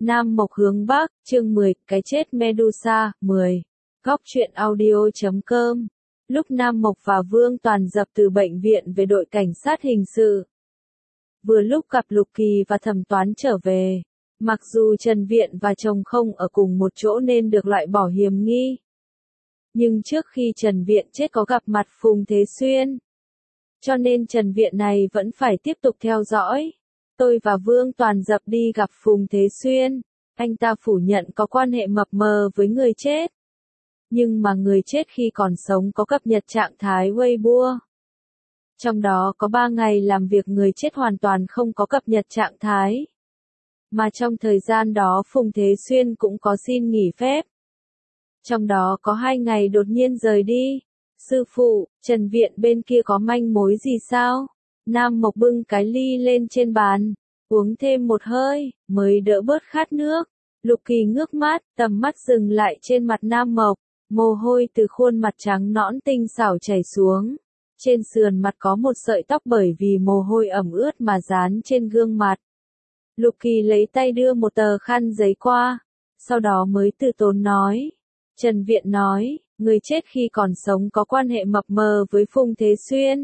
Nam Mộc hướng Bắc, chương 10, cái chết Medusa, 10. Góc truyện audio.com. Lúc Nam Mộc và Vương Toàn dập từ bệnh viện về đội cảnh sát hình sự. Vừa lúc gặp Lục Kỳ và Thẩm Toán trở về. Mặc dù Trần Viện và chồng không ở cùng một chỗ nên được loại bỏ hiểm nghi. Nhưng trước khi Trần Viện chết có gặp mặt Phùng Thế Xuyên. Cho nên Trần Viện này vẫn phải tiếp tục theo dõi. Tôi và Vương Toàn dập đi gặp Phùng Thế Xuyên. Anh ta phủ nhận có quan hệ mập mờ với người chết. Nhưng mà người chết khi còn sống có cập nhật trạng thái Weibo. Trong đó có 3 ngày làm việc người chết hoàn toàn không có cập nhật trạng thái. Mà trong thời gian đó Phùng Thế Xuyên cũng có xin nghỉ phép. Trong đó có 2 ngày đột nhiên rời đi. Sư phụ, Trần Viện bên kia có manh mối gì sao? Nam Mộc bưng cái ly lên trên bàn, uống thêm một hơi, mới đỡ bớt khát nước. Lục Kỳ ngước mắt, tầm mắt dừng lại trên mặt Nam Mộc, mồ hôi từ khuôn mặt trắng nõn tinh xảo chảy xuống. Trên sườn mặt có một sợi tóc bởi vì mồ hôi ẩm ướt mà dán trên gương mặt. Lục Kỳ lấy tay đưa một tờ khăn giấy qua, sau đó mới từ tốn nói. Trần Viện nói, người chết khi còn sống có quan hệ mập mờ với Phùng Thế Xuyên.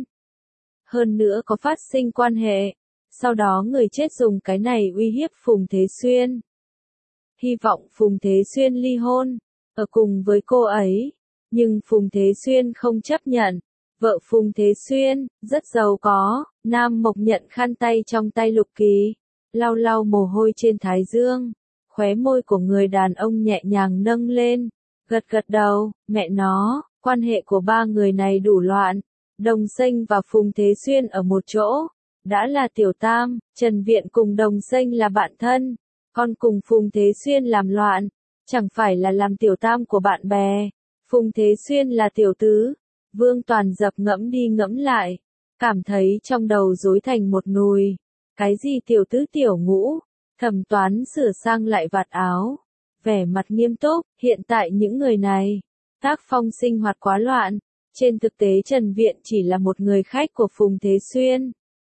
Hơn nữa có phát sinh quan hệ. Sau đó người chết dùng cái này uy hiếp Phùng Thế Xuyên. Hy vọng Phùng Thế Xuyên ly hôn, ở cùng với cô ấy. Nhưng Phùng Thế Xuyên không chấp nhận. Vợ Phùng Thế Xuyên, rất giàu có. Nam Mộc nhận khăn tay trong tay Lục Kỳ, lau lau mồ hôi trên thái dương. Khóe môi của người đàn ông nhẹ nhàng nâng lên, gật gật đầu, mẹ nó, quan hệ của 3 người này đủ loạn. Đồng Xanh và Phùng Thế Xuyên ở một chỗ, đã là tiểu tam, Trần Viện cùng Đồng Xanh là bạn thân, còn cùng Phùng Thế Xuyên làm loạn, chẳng phải là làm tiểu tam của bạn bè. Phùng Thế Xuyên là tiểu tứ. Vương Toàn dập ngẫm đi ngẫm lại, cảm thấy trong đầu rối thành một nùi. Cái gì tiểu tứ tiểu ngũ? Thẩm Toán sửa sang lại vạt áo, vẻ mặt nghiêm túc. Hiện tại những người này, tác phong sinh hoạt quá loạn. Trên thực tế Trần Viện chỉ là một người khách của Phùng Thế Xuyên.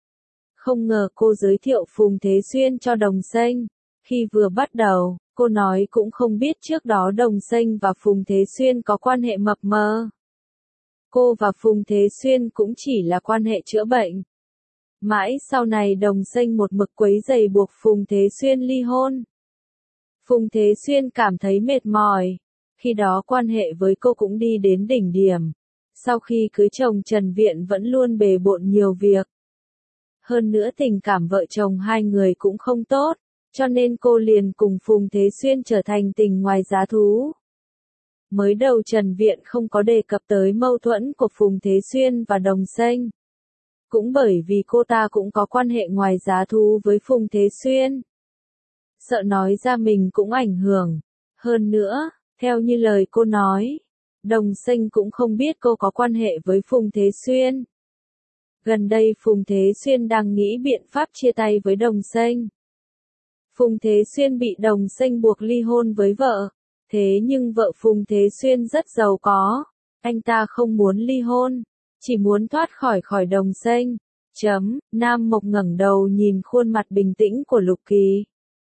Không ngờ cô giới thiệu Phùng Thế Xuyên cho Đồng Xanh. Khi vừa bắt đầu, cô nói cũng không biết trước đó Đồng Xanh và Phùng Thế Xuyên có quan hệ mập mờ. Cô và Phùng Thế Xuyên cũng chỉ là quan hệ chữa bệnh. Mãi sau này Đồng Xanh một mực quấy rầy buộc Phùng Thế Xuyên ly hôn. Phùng Thế Xuyên cảm thấy mệt mỏi. Khi đó quan hệ với cô cũng đi đến đỉnh điểm. Sau khi cưới chồng Trần Viện vẫn luôn bề bộn nhiều việc. Hơn nữa tình cảm vợ chồng hai người cũng không tốt, cho nên cô liền cùng Phùng Thế Xuyên trở thành tình ngoài giá thú. Mới đầu Trần Viện không có đề cập tới mâu thuẫn của Phùng Thế Xuyên và Đồng Xanh. Cũng bởi vì cô ta cũng có quan hệ ngoài giá thú với Phùng Thế Xuyên. Sợ nói ra mình cũng ảnh hưởng. Hơn nữa, theo như lời cô nói, Đồng Xanh cũng không biết cô có quan hệ với Phùng Thế Xuyên. Gần đây Phùng Thế Xuyên đang nghĩ biện pháp chia tay với Đồng Xanh. Phùng Thế Xuyên bị Đồng Xanh buộc ly hôn với vợ. Thế nhưng vợ Phùng Thế Xuyên rất giàu có. Anh ta không muốn ly hôn, chỉ muốn thoát khỏi Đồng Xanh. Nam Mộc ngẩng đầu nhìn khuôn mặt bình tĩnh của Lục Kỳ.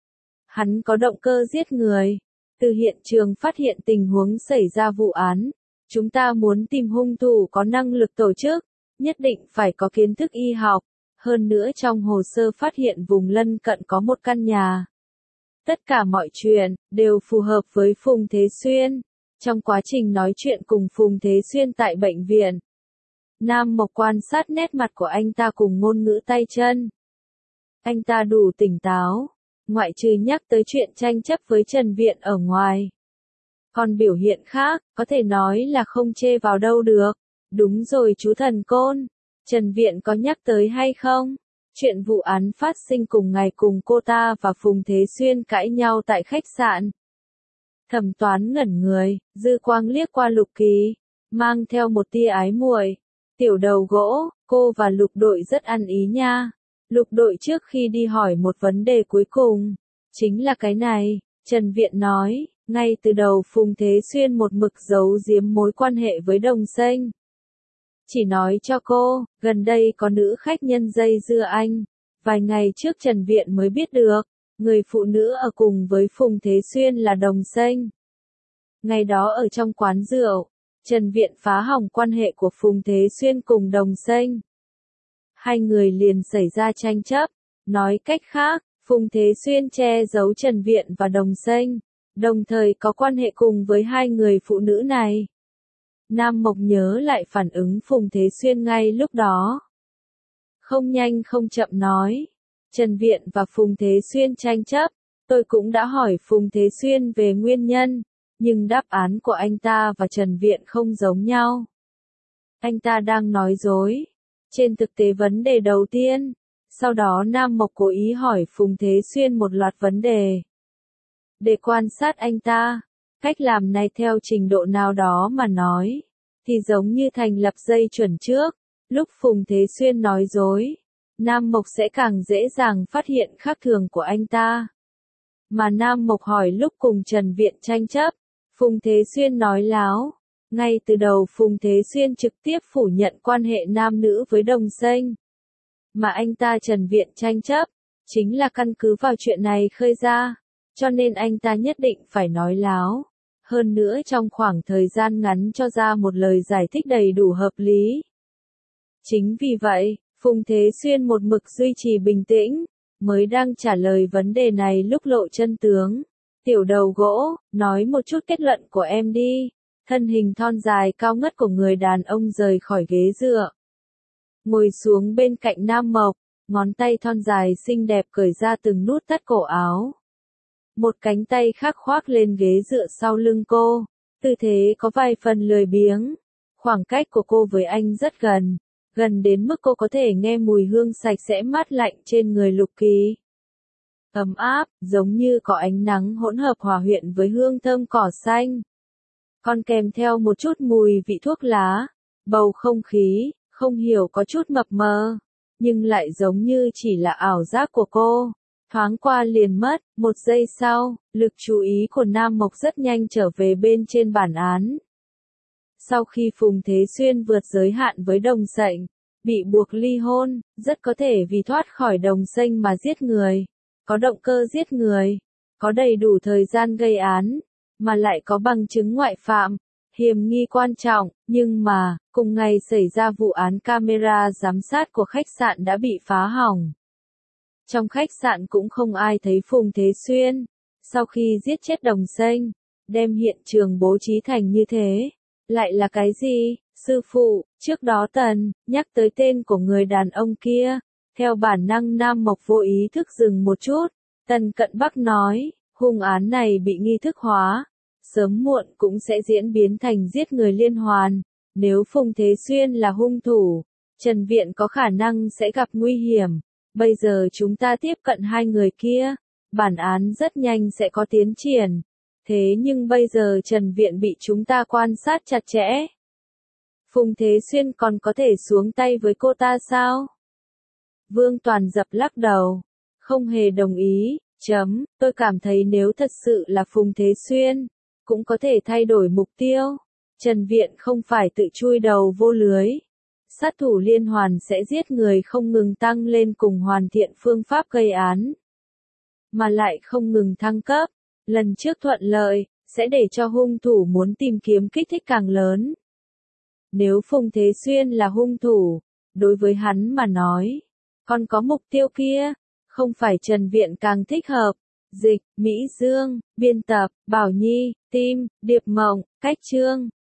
Hắn có động cơ giết người. Từ hiện trường phát hiện tình huống xảy ra vụ án. Chúng ta muốn tìm hung thủ có năng lực tổ chức, nhất định phải có kiến thức y học. Hơn nữa trong hồ sơ phát hiện vùng lân cận có một căn nhà. Tất cả mọi chuyện đều phù hợp với Phùng Thế Xuyên. Trong quá trình nói chuyện cùng Phùng Thế Xuyên tại bệnh viện, Nam Mộc quan sát nét mặt của anh ta cùng ngôn ngữ tay chân. Anh ta đủ tỉnh táo, ngoại trừ nhắc tới chuyện tranh chấp với Trần Viện ở ngoài. Còn biểu hiện khác, có thể nói là không chê vào đâu được. Đúng rồi chú Thần Côn, Trần Viện có nhắc tới hay không? Chuyện vụ án phát sinh cùng ngày cùng cô ta và Phùng Thế Xuyên cãi nhau tại khách sạn. Thẩm Toán ngẩn người, dư quang liếc qua Lục Kỳ, mang theo một tia ái muội. Tiểu đầu gỗ, cô và Lục Đội rất ăn ý nha. Lục Đội trước khi đi hỏi một vấn đề cuối cùng, chính là cái này. Trần Viện nói, ngay từ đầu Phùng Thế Xuyên một mực giấu giếm mối quan hệ với Đồng Xanh. Chỉ nói cho cô, gần đây có nữ khách nhân dây dưa anh. Vài ngày trước Trần Viện mới biết được. Người phụ nữ ở cùng với Phùng Thế Xuyên là Đồng Xênh. Ngày đó ở trong quán rượu, Trần Viện phá hỏng quan hệ của Phùng Thế Xuyên cùng Đồng Xênh. Hai người liền xảy ra tranh chấp, nói cách khác, Phùng Thế Xuyên che giấu Trần Viện và Đồng Xênh, đồng thời có quan hệ cùng với hai người phụ nữ này. Nam Mộc nhớ lại phản ứng Phùng Thế Xuyên ngay lúc đó. Không nhanh không chậm nói, Trần Viện và Phùng Thế Xuyên tranh chấp, tôi cũng đã hỏi Phùng Thế Xuyên về nguyên nhân, nhưng đáp án của anh ta và Trần Viện không giống nhau. Anh ta đang nói dối. Trên thực tế vấn đề đầu tiên, sau đó Nam Mộc cố ý hỏi Phùng Thế Xuyên một loạt vấn đề. Để quan sát anh ta, cách làm này theo trình độ nào đó mà nói, thì giống như thành lập dây chuẩn trước, lúc Phùng Thế Xuyên nói dối, Nam Mộc sẽ càng dễ dàng phát hiện khác thường của anh ta. Mà Nam Mộc hỏi lúc cùng Trần Viện tranh chấp, Phùng Thế Xuyên nói láo. Ngay từ đầu Phùng Thế Xuyên trực tiếp phủ nhận quan hệ nam nữ với Đồng Xênh. Mà anh ta Trần Viện tranh chấp, chính là căn cứ vào chuyện này khơi ra, cho nên anh ta nhất định phải nói láo. Hơn nữa trong khoảng thời gian ngắn cho ra một lời giải thích đầy đủ hợp lý. Chính vì vậy, Phùng Thế Xuyên một mực duy trì bình tĩnh, mới đang trả lời vấn đề này lúc lộ chân tướng. Tiểu đầu gỗ, nói một chút kết luận của em đi. Thân hình thon dài cao ngất của người đàn ông rời khỏi ghế dựa. Ngồi xuống bên cạnh Nam Mộc, ngón tay thon dài xinh đẹp cởi ra từng nút thắt cổ áo. Một cánh tay khác khoác lên ghế dựa sau lưng cô, tư thế có vài phần lười biếng. Khoảng cách của cô với anh rất gần, gần đến mức cô có thể nghe mùi hương sạch sẽ mát lạnh trên người Lục Kỳ. Ấm áp, giống như có ánh nắng hỗn hợp hòa quyện với hương thơm cỏ xanh. Còn kèm theo một chút mùi vị thuốc lá, bầu không khí, không hiểu có chút mập mờ, nhưng lại giống như chỉ là ảo giác của cô. Thoáng qua liền mất, một giây sau, lực chú ý của Nam Mộc rất nhanh trở về bên trên bản án. Sau khi Phùng Thế Xuyên vượt giới hạn với Đồng Xênh, bị buộc ly hôn, rất có thể vì thoát khỏi Đồng Xênh mà giết người, có động cơ giết người, có đầy đủ thời gian gây án, mà lại có bằng chứng ngoại phạm, hiểm nghi quan trọng, nhưng mà, cùng ngày xảy ra vụ án camera giám sát của khách sạn đã bị phá hỏng. Trong khách sạn cũng không ai thấy Phùng Thế Xuyên, sau khi giết chết Đồng Xênh, đem hiện trường bố trí thành như thế. Lại là cái gì, sư phụ, trước đó Tần, nhắc tới tên của người đàn ông kia, theo bản năng Nam Mộc vô ý thức dừng một chút, Tần Cận Bắc nói, hung án này bị nghi thức hóa, sớm muộn cũng sẽ diễn biến thành giết người liên hoàn, nếu Phùng Thế Xuyên là hung thủ, Trần Viện có khả năng sẽ gặp nguy hiểm, bây giờ chúng ta tiếp cận hai người kia, bản án rất nhanh sẽ có tiến triển. Thế nhưng bây giờ Trần Viện bị chúng ta quan sát chặt chẽ. Phùng Thế Xuyên còn có thể xuống tay với cô ta sao? Vương Toàn Dập lắc đầu. Không hề đồng ý, tôi cảm thấy nếu thật sự là Phùng Thế Xuyên, cũng có thể thay đổi mục tiêu. Trần Viện không phải tự chui đầu vô lưới. Sát thủ liên hoàn sẽ giết người không ngừng tăng lên cùng hoàn thiện phương pháp gây án. Mà lại không ngừng thăng cấp. Lần trước thuận lợi, sẽ để cho hung thủ muốn tìm kiếm kích thích càng lớn. Nếu Phùng Thế Xuyên là hung thủ, đối với hắn mà nói, còn có mục tiêu kia, không phải Trần Viện càng thích hợp. Dịch, Mỹ Dương, biên tập, Bảo Nhi, Tim, Điệp Mộng, Cách Chương.